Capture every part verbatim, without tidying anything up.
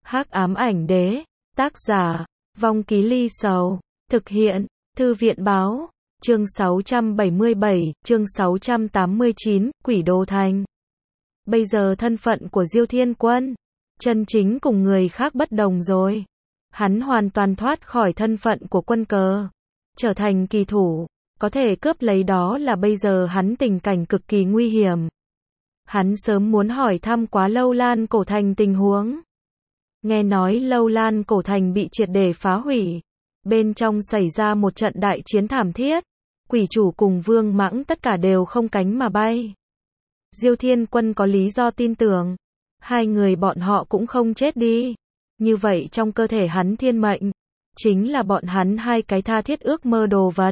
Hắc ám ảnh đế, tác giả, Vong Ký Ly Sầu, thực hiện, Thư viện báo, chương sáu trăm bảy mươi bảy, chương sáu trăm tám mươi chín, Quỷ Đô Thành. Bây giờ thân phận của Diêu Thiên Quân, chân chính cùng người khác bất đồng rồi. Hắn hoàn toàn thoát khỏi thân phận của quân cờ, trở thành kỳ thủ, có thể cướp lấy đó là bây giờ hắn tình cảnh cực kỳ nguy hiểm. Hắn sớm muốn hỏi thăm quá Lâu Lan Cổ Thành tình huống. Nghe nói Lâu Lan Cổ Thành bị triệt để phá hủy, bên trong xảy ra một trận đại chiến thảm thiết, quỷ chủ cùng Vương Mãng tất cả đều không cánh mà bay. Diêu Thiên Quân có lý do tin tưởng, hai người bọn họ cũng không chết đi. Như vậy trong cơ thể hắn thiên mệnh, chính là bọn hắn hai cái tha thiết ước mơ đồ vật.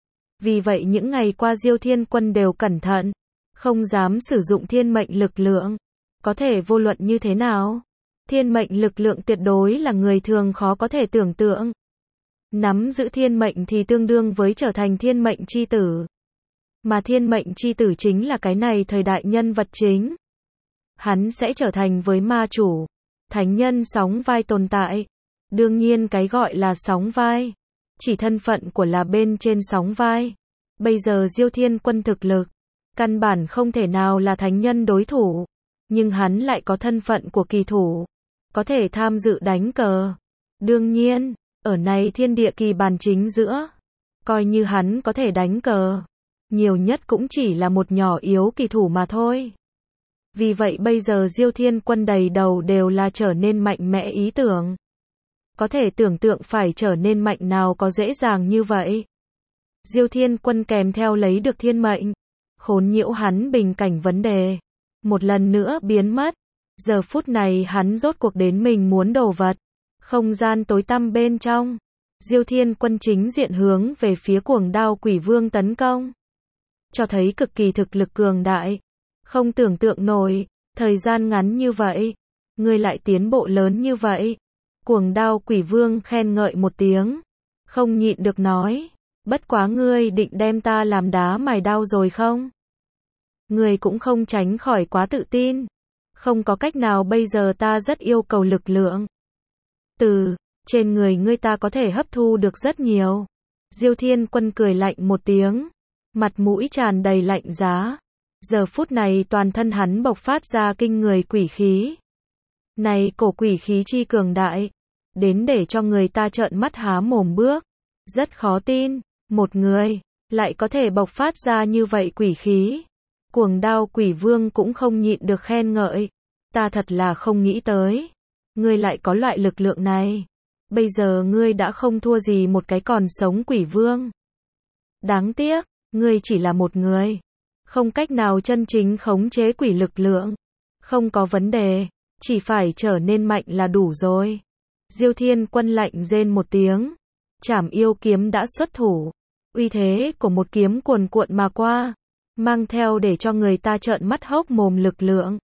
Vì vậy những ngày qua Diêu Thiên Quân đều cẩn thận, không dám sử dụng thiên mệnh lực lượng. Có thể vô luận như thế nào, thiên mệnh lực lượng tuyệt đối là người thường khó có thể tưởng tượng. Nắm giữ thiên mệnh thì tương đương với trở thành thiên mệnh chi tử. Mà thiên mệnh chi tử chính là cái này thời đại nhân vật chính. Hắn sẽ trở thành với ma chủ, thánh nhân sóng vai tồn tại. Đương nhiên cái gọi là sóng vai, chỉ thân phận của là bên trên sóng vai. Bây giờ Diêu Thiên Quân thực lực, căn bản không thể nào là thánh nhân đối thủ. Nhưng hắn lại có thân phận của kỳ thủ, có thể tham dự đánh cờ. Đương nhiên, ở này thiên địa kỳ bàn chính giữa, coi như hắn có thể đánh cờ, nhiều nhất cũng chỉ là một nhỏ yếu kỳ thủ mà thôi. Vì vậy bây giờ Diêu Thiên Quân đầy đầu đều là trở nên mạnh mẽ ý tưởng. Có thể tưởng tượng phải trở nên mạnh nào có dễ dàng như vậy. Diêu Thiên Quân kèm theo lấy được thiên mệnh, khốn nhiễu hắn bình cảnh vấn đề, một lần nữa biến mất. Giờ phút này hắn rốt cuộc đến mình muốn đồ vật. Không gian tối tăm bên trong, Diêu Thiên Quân chính diện hướng về phía Cuồng Đao Quỷ Vương tấn công. Cho thấy cực kỳ thực lực cường đại. Không tưởng tượng nổi, thời gian ngắn như vậy, ngươi lại tiến bộ lớn như vậy. Cuồng Đao Quỷ Vương khen ngợi một tiếng, không nhịn được nói, bất quá ngươi định đem ta làm đá mài đao rồi không? Ngươi cũng không tránh khỏi quá tự tin. Không có cách nào, bây giờ ta rất yêu cầu lực lượng. Từ trên người ngươi ta có thể hấp thu được rất nhiều. Diêu Thiên Quân cười lạnh một tiếng, mặt mũi tràn đầy lạnh giá. Giờ phút này toàn thân hắn bộc phát ra kinh người quỷ khí. Này cổ quỷ khí chi cường đại, đến để cho người ta trợn mắt há mồm bước. Rất khó tin, một người lại có thể bộc phát ra như vậy quỷ khí. Cuồng Đao Quỷ Vương cũng không nhịn được khen ngợi, ta thật là không nghĩ tới, ngươi lại có loại lực lượng này. Bây giờ ngươi đã không thua gì một cái còn sống quỷ vương. Đáng tiếc, ngươi chỉ là một người, không cách nào chân chính khống chế quỷ lực lượng. Không có vấn đề, chỉ phải trở nên mạnh là đủ rồi. Diêu Thiên Quân lạnh rên một tiếng, Trảm Yêu kiếm đã xuất thủ, uy thế của một kiếm cuồn cuộn mà qua, mang theo để cho người ta trợn mắt hốc mồm lực lượng.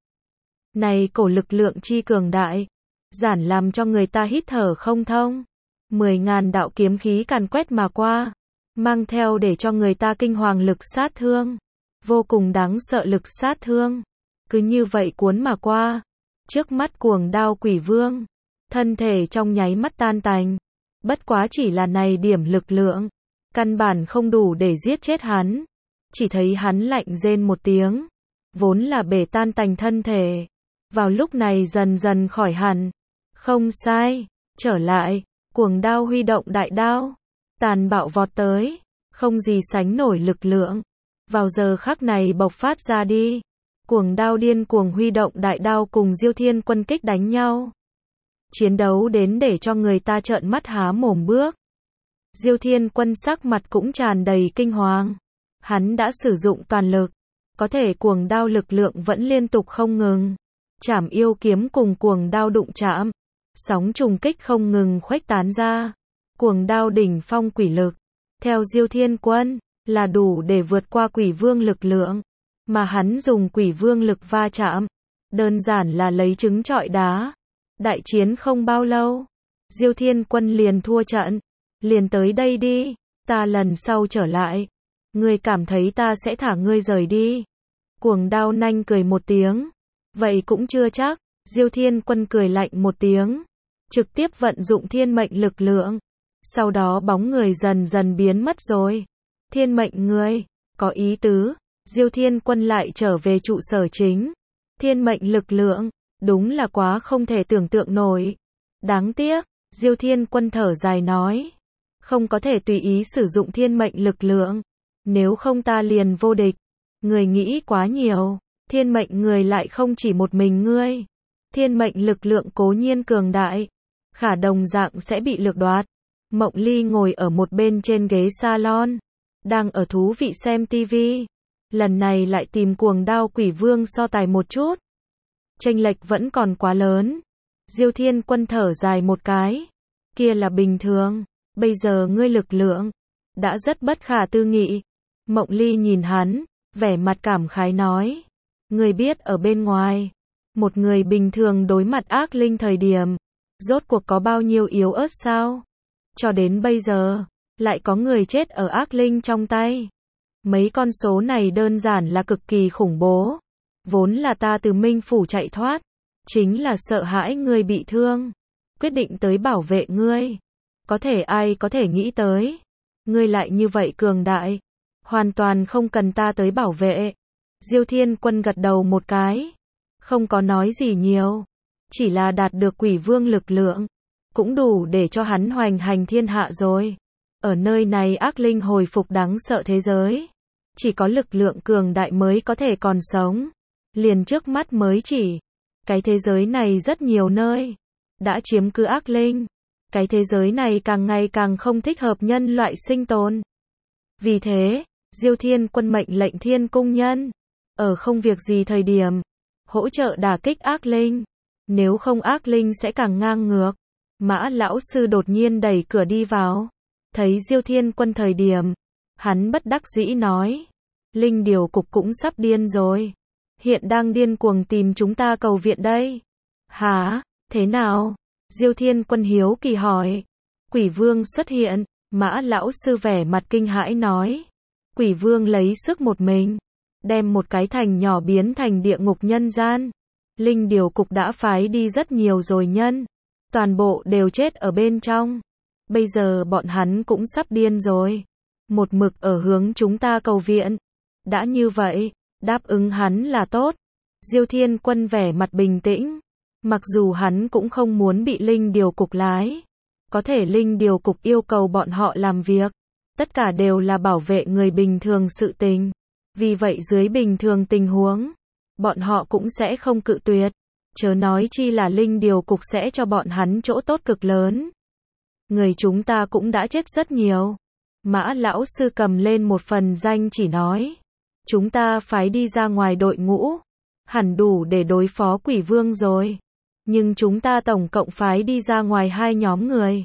Này cổ lực lượng chi cường đại, giản làm cho người ta hít thở không thông. Mười ngàn đạo kiếm khí càn quét mà qua, mang theo để cho người ta kinh hoàng lực sát thương, vô cùng đáng sợ lực sát thương. Cứ như vậy cuốn mà qua, trước mắt Cuồng Đao Quỷ Vương, thân thể trong nháy mắt tan tành. Bất quá chỉ là này điểm lực lượng, căn bản không đủ để giết chết hắn. Chỉ thấy hắn lạnh rên một tiếng, vốn là bể tan tành thân thể, vào lúc này dần dần khỏi hẳn. Không sai, trở lại, Cuồng Đao huy động đại đao, tàn bạo vọt tới, không gì sánh nổi lực lượng. Vào giờ khắc này bộc phát ra đi, Cuồng Đao điên cuồng huy động đại đao cùng Diêu Thiên Quân kích đánh nhau. Chiến đấu đến để cho người ta trợn mắt há mồm bước. Diêu Thiên Quân sắc mặt cũng tràn đầy kinh hoàng. Hắn đã sử dụng toàn lực, có thể Cuồng Đao lực lượng vẫn liên tục không ngừng. Trảm Yêu kiếm cùng Cuồng Đao đụng chạm, sóng trùng kích không ngừng khuếch tán ra. Cuồng Đao đỉnh phong quỷ lực, theo Diêu Thiên Quân, là đủ để vượt qua quỷ vương lực lượng. Mà hắn dùng quỷ vương lực va chạm, đơn giản là lấy trứng trọi đá. Đại chiến không bao lâu, Diêu Thiên Quân liền thua trận. Liền tới đây đi, ta lần sau trở lại, ngươi cảm thấy ta sẽ thả ngươi rời đi? Cuồng Đao nanh cười một tiếng, vậy cũng chưa chắc. Diêu Thiên Quân cười lạnh một tiếng, trực tiếp vận dụng thiên mệnh lực lượng. Sau đó bóng người dần dần biến mất rồi. Thiên mệnh người, có ý tứ. Diêu Thiên Quân lại trở về trụ sở chính. Thiên mệnh lực lượng, đúng là quá không thể tưởng tượng nổi. Đáng tiếc, Diêu Thiên Quân thở dài nói. Không có thể tùy ý sử dụng thiên mệnh lực lượng. Nếu không ta liền vô địch. Người nghĩ quá nhiều. Thiên mệnh người lại không chỉ một mình ngươi. Thiên mệnh lực lượng cố nhiên cường đại. Khả đồng dạng sẽ bị lược đoạt. Mộng Ly ngồi ở một bên trên ghế salon. Đang ở thú vị xem tivi. Lần này lại tìm Cuồng Đao Quỷ Vương so tài một chút. Chênh lệch vẫn còn quá lớn. Diêu Thiên Quân thở dài một cái. Kia là bình thường. Bây giờ ngươi lực lượng đã rất bất khả tư nghị. Mộng Ly nhìn hắn, vẻ mặt cảm khái nói. Ngươi biết ở bên ngoài, một người bình thường đối mặt ác linh thời điểm, rốt cuộc có bao nhiêu yếu ớt sao? Cho đến bây giờ, lại có người chết ở ác linh trong tay. Mấy con số này đơn giản là cực kỳ khủng bố. Vốn là ta từ Minh Phủ chạy thoát, chính là sợ hãi ngươi bị thương, quyết định tới bảo vệ ngươi. Có thể ai có thể nghĩ tới, ngươi lại như vậy cường đại, hoàn toàn không cần ta tới bảo vệ. Diêu Thiên Quân gật đầu một cái, không có nói gì nhiều, chỉ là đạt được quỷ vương lực lượng, cũng đủ để cho hắn hoành hành thiên hạ rồi. Ở nơi này ác linh hồi phục đáng sợ thế giới, chỉ có lực lượng cường đại mới có thể còn sống. Liền trước mắt mới chỉ, cái thế giới này rất nhiều nơi đã chiếm cứ ác linh. Cái thế giới này càng ngày càng không thích hợp nhân loại sinh tồn. Vì thế, Diêu Thiên Quân mệnh lệnh Thiên Cung Nhân, ở không việc gì thời điểm, hỗ trợ đả kích ác linh. Nếu không ác linh sẽ càng ngang ngược. Mã lão sư đột nhiên đẩy cửa đi vào. Thấy Diêu Thiên Quân thời điểm, hắn bất đắc dĩ nói. Linh điều cục cũng sắp điên rồi. Hiện đang điên cuồng tìm chúng ta cầu viện đây. Hả? Thế nào? Diêu Thiên Quân hiếu kỳ hỏi. Quỷ vương xuất hiện. Mã lão sư vẻ mặt kinh hãi nói. Quỷ vương lấy sức một mình, đem một cái thành nhỏ biến thành địa ngục nhân gian. Linh điều cục đã phái đi rất nhiều rồi nhân. Toàn bộ đều chết ở bên trong. Bây giờ bọn hắn cũng sắp điên rồi. Một mực ở hướng chúng ta cầu viện. Đã như vậy, đáp ứng hắn là tốt. Diêu Thiên Quân vẻ mặt bình tĩnh. Mặc dù hắn cũng không muốn bị Linh điều cục lái. Có thể Linh điều cục yêu cầu bọn họ làm việc. Tất cả đều là bảo vệ người bình thường sự tình. Vì vậy dưới bình thường tình huống, bọn họ cũng sẽ không cự tuyệt. Chớ nói chi là Linh điều cục sẽ cho bọn hắn chỗ tốt cực lớn. Người chúng ta cũng đã chết rất nhiều. Mã lão sư cầm lên một phần danh chỉ nói. Chúng ta phái đi ra ngoài đội ngũ, hẳn đủ để đối phó quỷ vương rồi. Nhưng chúng ta tổng cộng phái đi ra ngoài hai nhóm người.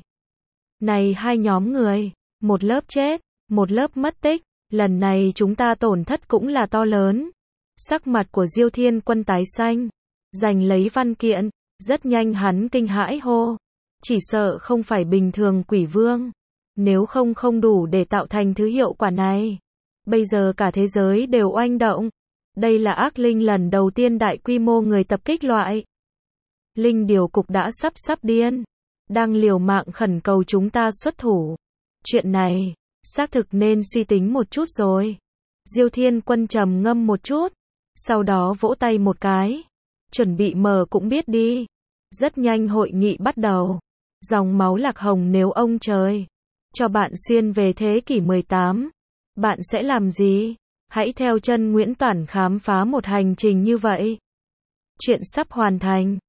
Này hai nhóm người, một lớp chết, một lớp mất tích. Lần này chúng ta tổn thất cũng là to lớn. Sắc mặt của Diêu Thiên Quân tái xanh, giành lấy văn kiện, rất nhanh hắn kinh hãi hô. Chỉ sợ không phải bình thường quỷ vương. Nếu không không đủ để tạo thành thứ hiệu quả này. Bây giờ cả thế giới đều oanh động. Đây là ác linh lần đầu tiên đại quy mô người tập kích loại. Linh điều cục đã sắp sắp điên. Đang liều mạng khẩn cầu chúng ta xuất thủ. Chuyện này, xác thực nên suy tính một chút rồi. Diêu Thiên Quân trầm ngâm một chút. Sau đó vỗ tay một cái. Chuẩn bị mở cũng biết đi. Rất nhanh hội nghị bắt đầu. Dòng máu lạc hồng nếu ông trời cho bạn xuyên về thế kỷ mười tám, bạn sẽ làm gì? Hãy theo chân Nguyễn Toản khám phá một hành trình như vậy. Chuyện sắp hoàn thành.